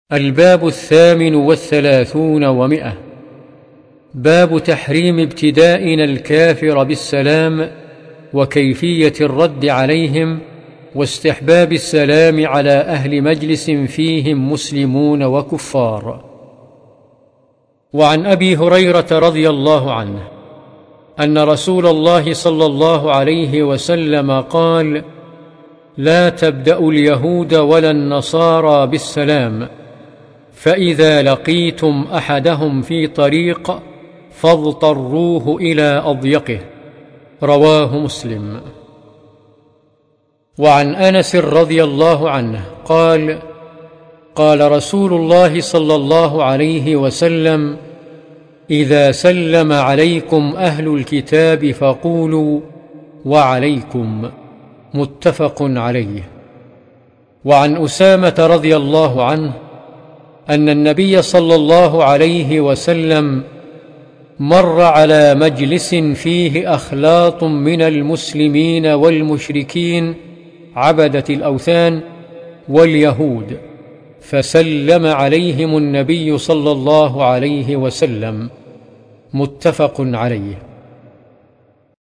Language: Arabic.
الباب 38 باب تحريم ابتدائنا الكافر بالسلام وكيفية الرد عليهم واستحباب السلام على أهل مجلس فيهم مسلمون وكفار. وعن أبي هريرة رضي الله عنه أن رسول الله صلى الله عليه وسلم قال: لا تبدأوا اليهود ولا النصارى بالسلام، فإذا لقيتم أحدهم في طريق فاضطروه إلى أضيقه. رواه مسلم. وعن أنس رضي الله عنه قال: قال رسول الله صلى الله عليه وسلم: إذا سلم عليكم أهل الكتاب فقولوا وعليكم. متفق عليه. وعن أسامة رضي الله عنه أن النبي صلى الله عليه وسلم مر على مجلس فيه أخلاط من المسلمين والمشركين عبدة الأوثان واليهود، فسلم عليهم النبي صلى الله عليه وسلم. متفق عليه.